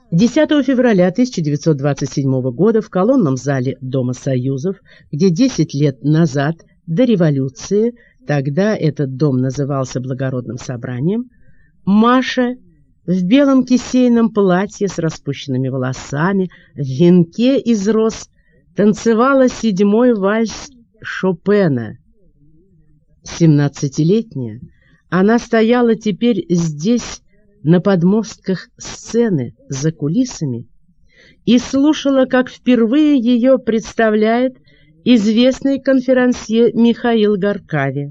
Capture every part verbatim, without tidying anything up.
десятого февраля тысяча девятьсот двадцать седьмого года в колонном зале Дома Союзов, где десять лет назад, до революции, тогда этот дом назывался Благородным собранием, Маша в белом кисейном платье с распущенными волосами, в венке из роз, танцевала седьмой вальс Шопена. Семнадцатилетняя, она стояла теперь здесь, на подмостках сцены, за кулисами, и слушала, как впервые ее представляет известный конферансье Михаил Гаркаве.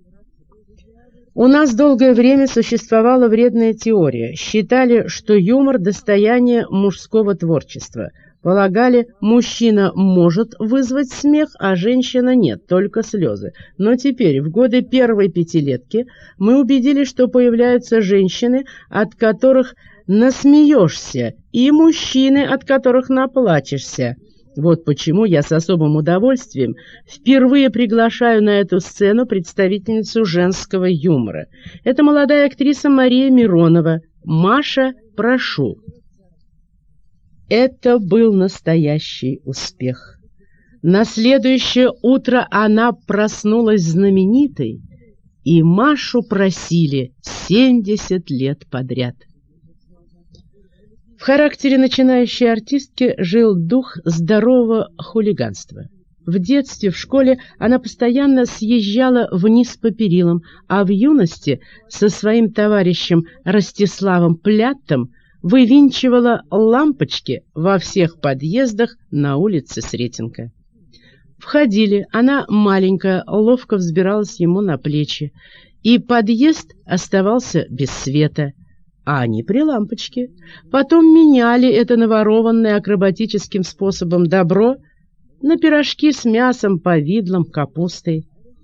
У нас долгое время существовала вредная теория. Считали, что юмор – достояние мужского творчества. Полагали, мужчина может вызвать смех, а женщина нет, только слезы. Но теперь, в годы первой пятилетки, мы убедились, что появляются женщины, от которых насмеешься, и мужчины, от которых наплачешься. Вот почему я с особым удовольствием впервые приглашаю на эту сцену представительницу женского юмора. Это молодая актриса Мария Миронова. Маша, прошу. Это был настоящий успех. На следующее утро она проснулась знаменитой, и Машу просили семьдесят лет подряд. В характере начинающей артистки жил дух здорового хулиганства. В детстве, в школе она постоянно съезжала вниз по перилам, а в юности со своим товарищем Ростиславом Пляттом вывинчивала лампочки во всех подъездах на улице Сретенка. Входили, она маленькая, ловко взбиралась ему на плечи, и подъезд оставался без света, а они при лампочке. Потом меняли это наворованное акробатическим способом добро на пирожки с мясом, повидлом, капустой.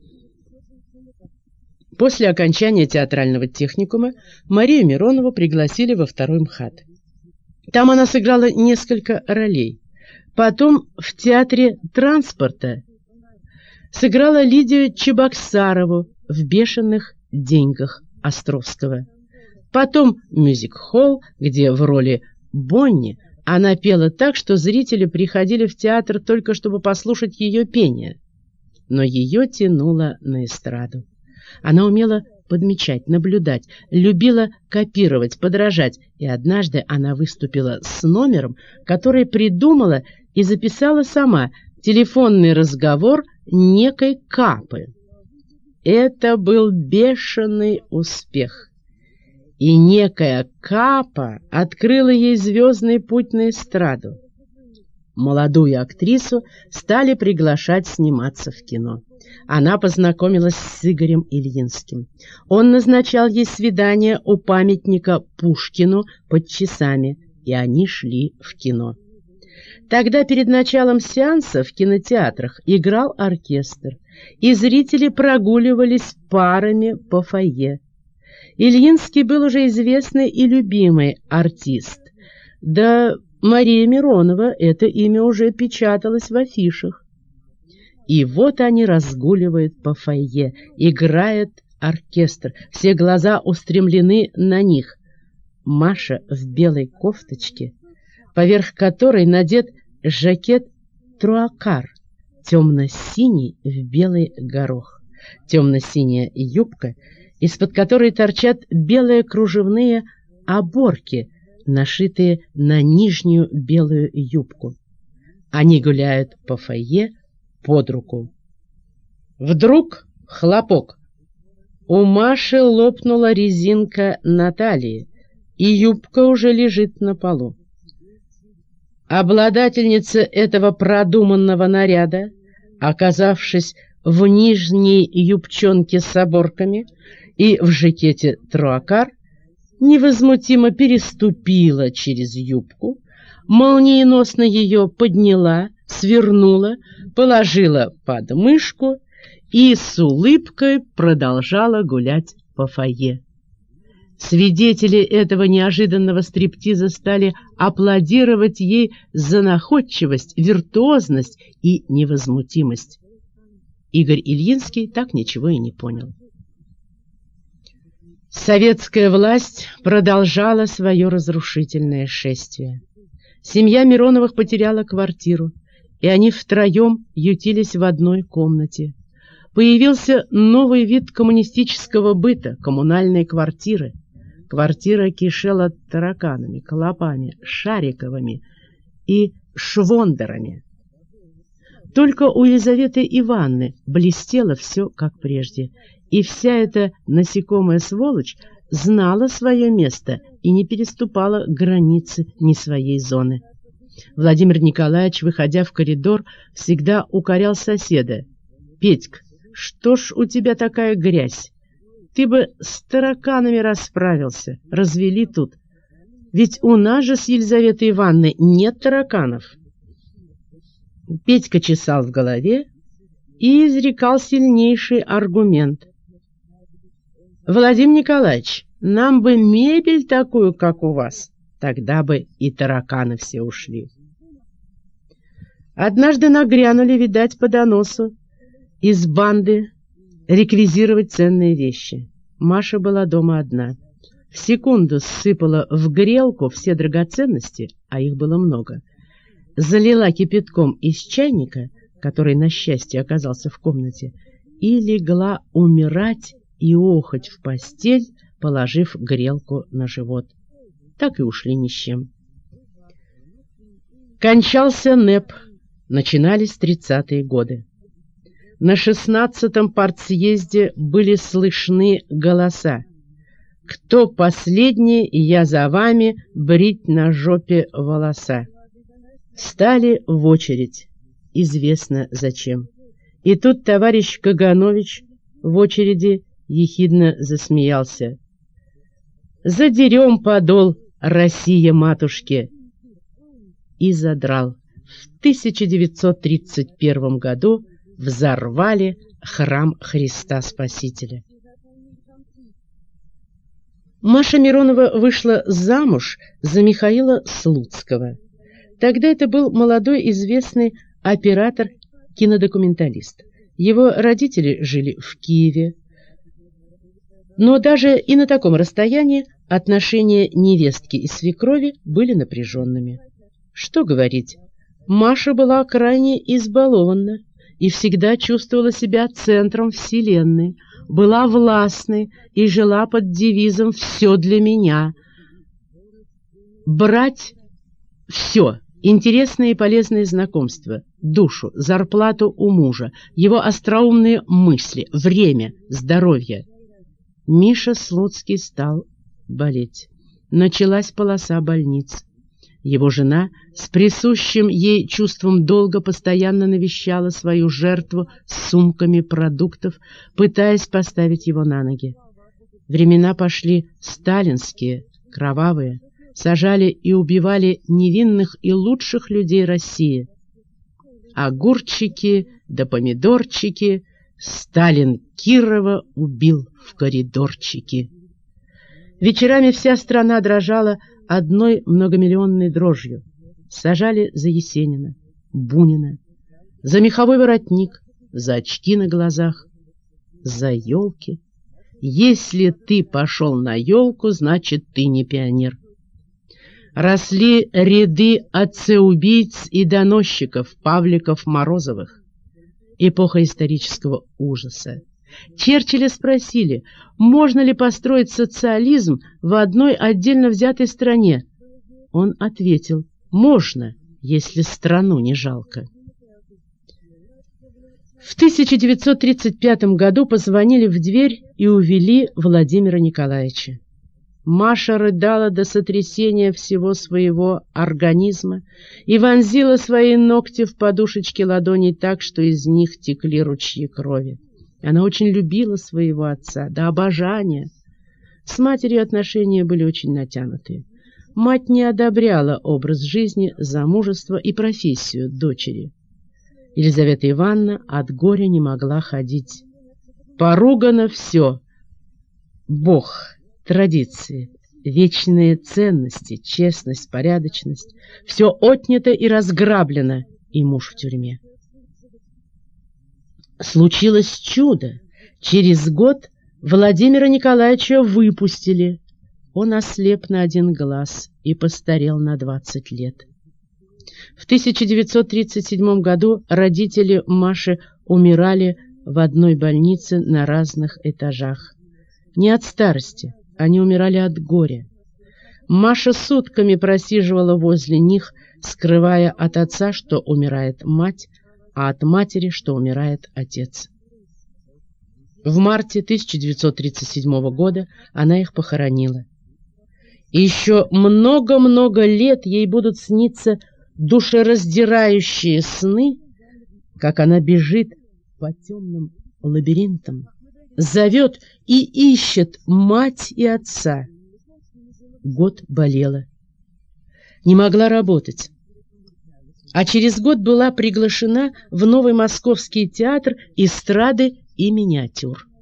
После окончания театрального техникума Марию Миронову пригласили во второй МХАТ. Там она сыграла несколько ролей. Потом в театре транспорта сыграла Лидию Чебоксарову в «Бешеных деньгах» Островского. Потом мюзик-холл, где в роли Бонни она пела так, что зрители приходили в театр только чтобы послушать ее пение. Но ее тянуло на эстраду. Она умела подмечать, наблюдать, любила копировать, подражать, и однажды она выступила с номером, который придумала и записала сама, телефонный разговор некой Капы. Это был бешеный успех. И некая Капа открыла ей звездный путь на эстраду. Молодую актрису стали приглашать сниматься в кино. Она познакомилась с Игорем Ильинским. Он назначал ей свидание у памятника Пушкину под часами, и они шли в кино. Тогда перед началом сеанса в кинотеатрах играл оркестр, и зрители прогуливались парами по фойе. Ильинский был уже известный и любимый артист. Да Мария Миронова, это имя уже печаталось в афишах. И вот они разгуливают по фойе, играет оркестр, все глаза устремлены на них. Маша в белой кофточке, поверх которой надет жакет труакар, темно-синий в белый горох, темно-синяя юбка, из-под которой торчат белые кружевные оборки, нашитые на нижнюю белую юбку. Они гуляют по фойе под руку. Вдруг хлопок. У Маши лопнула резинка на талии, и юбка уже лежит на полу. Обладательница этого продуманного наряда, оказавшись в нижней юбчонке с оборками и в жакете труакар, невозмутимо переступила через юбку, молниеносно ее подняла, свернула, положила под мышку и с улыбкой продолжала гулять по фойе. Свидетели этого неожиданного стриптиза стали аплодировать ей за находчивость, виртуозность и невозмутимость. Игорь Ильинский так ничего и не понял. Советская власть продолжала свое разрушительное шествие. Семья Мироновых потеряла квартиру, и они втроем ютились в одной комнате. Появился новый вид коммунистического быта — коммунальные квартиры. Квартира кишела тараканами, клопами, шариковыми и швондерами. Только у Елизаветы Ивановны блестело все как прежде, и вся эта насекомая сволочь знала свое место и не переступала границы ни своей зоны. Владимир Николаевич, выходя в коридор, всегда укорял соседа: «Петька, что ж у тебя такая грязь? Ты бы с тараканами расправился, развели тут. Ведь у нас же с Елизаветой Ивановной нет тараканов». Петька чесал в голове и изрекал сильнейший аргумент: «Владимир Николаевич, нам бы мебель такую, как у вас, тогда бы и тараканы все ушли». Однажды нагрянули, видать, по доносу из банды реквизировать ценные вещи. Маша была дома одна. В секунду сыпала в грелку все драгоценности, а их было много, залила кипятком из чайника, который, на счастье, оказался в комнате, и легла умирать и охоть в постель, положив грелку на живот. Так и ушли ни с чем. Кончался НЭП, начинались тридцатые годы. На шестнадцатом партсъезде были слышны голоса: «Кто последний, я за вами, брить на жопе волоса». Стали в очередь, известно зачем. И тут товарищ Каганович в очереди ехидно засмеялся: «Задерем подол, Россия матушке!» И задрал. В тысяча девятьсот тридцать первом году взорвали храм Христа Спасителя. Маша Миронова вышла замуж за Михаила Слуцкого. Тогда это был молодой известный оператор-кинодокументалист. Его родители жили в Киеве. Но даже и на таком расстоянии отношения невестки и свекрови были напряженными. Что говорить, Маша была крайне избалована и всегда чувствовала себя центром вселенной, была властной и жила под девизом «все для меня». Брать все. Интересные и полезные знакомства, душу, зарплату у мужа, его остроумные мысли, время, здоровье. Миша Слуцкий стал болеть. Началась полоса больниц. Его жена с присущим ей чувством долга постоянно навещала свою жертву с сумками продуктов, пытаясь поставить его на ноги. Времена пошли сталинские, кровавые. Сажали и убивали невинных и лучших людей России. Огурчики да помидорчики Сталин Кирова убил в коридорчике. Вечерами вся страна дрожала одной многомиллионной дрожью. Сажали за Есенина, Бунина, за меховой воротник, за очки на глазах, за елки. Если ты пошел на елку, значит, ты не пионер. Росли ряды отцеубийц и доносчиков Павликов-Морозовых. Эпоха исторического ужаса. Черчилля спросили, можно ли построить социализм в одной отдельно взятой стране. Он ответил: можно, если страну не жалко. В тысяча девятьсот тридцать пятом году позвонили в дверь и увели Владимира Николаевича. Маша рыдала до сотрясения всего своего организма и вонзила свои ногти в подушечки ладоней так, что из них текли ручьи крови. Она очень любила своего отца, до обожания. С матерью отношения были очень натянутые. Мать не одобряла образ жизни, замужество и профессию дочери. Елизавета Ивановна от горя не могла ходить. Поругано все. Бог, традиции, вечные ценности, честность, порядочность. Все отнято и разграблено, и муж в тюрьме. Случилось чудо. Через год Владимира Николаевича выпустили. Он ослеп на один глаз и постарел на двадцать лет. В тысяча девятьсот тридцать седьмом году родители Маши умирали в одной больнице на разных этажах. Не от старости, они умирали от горя. Маша сутками просиживала возле них, скрывая от отца, что умирает мать, а от матери, что умирает отец. В марте тысяча девятьсот тридцать седьмого года она их похоронила. И еще много-много лет ей будут сниться душераздирающие сны, как она бежит по темным лабиринтам, зовет и ищет мать и отца. Год болела, не могла работать, а через год была приглашена в Новый Московский театр эстрады и миниатюр.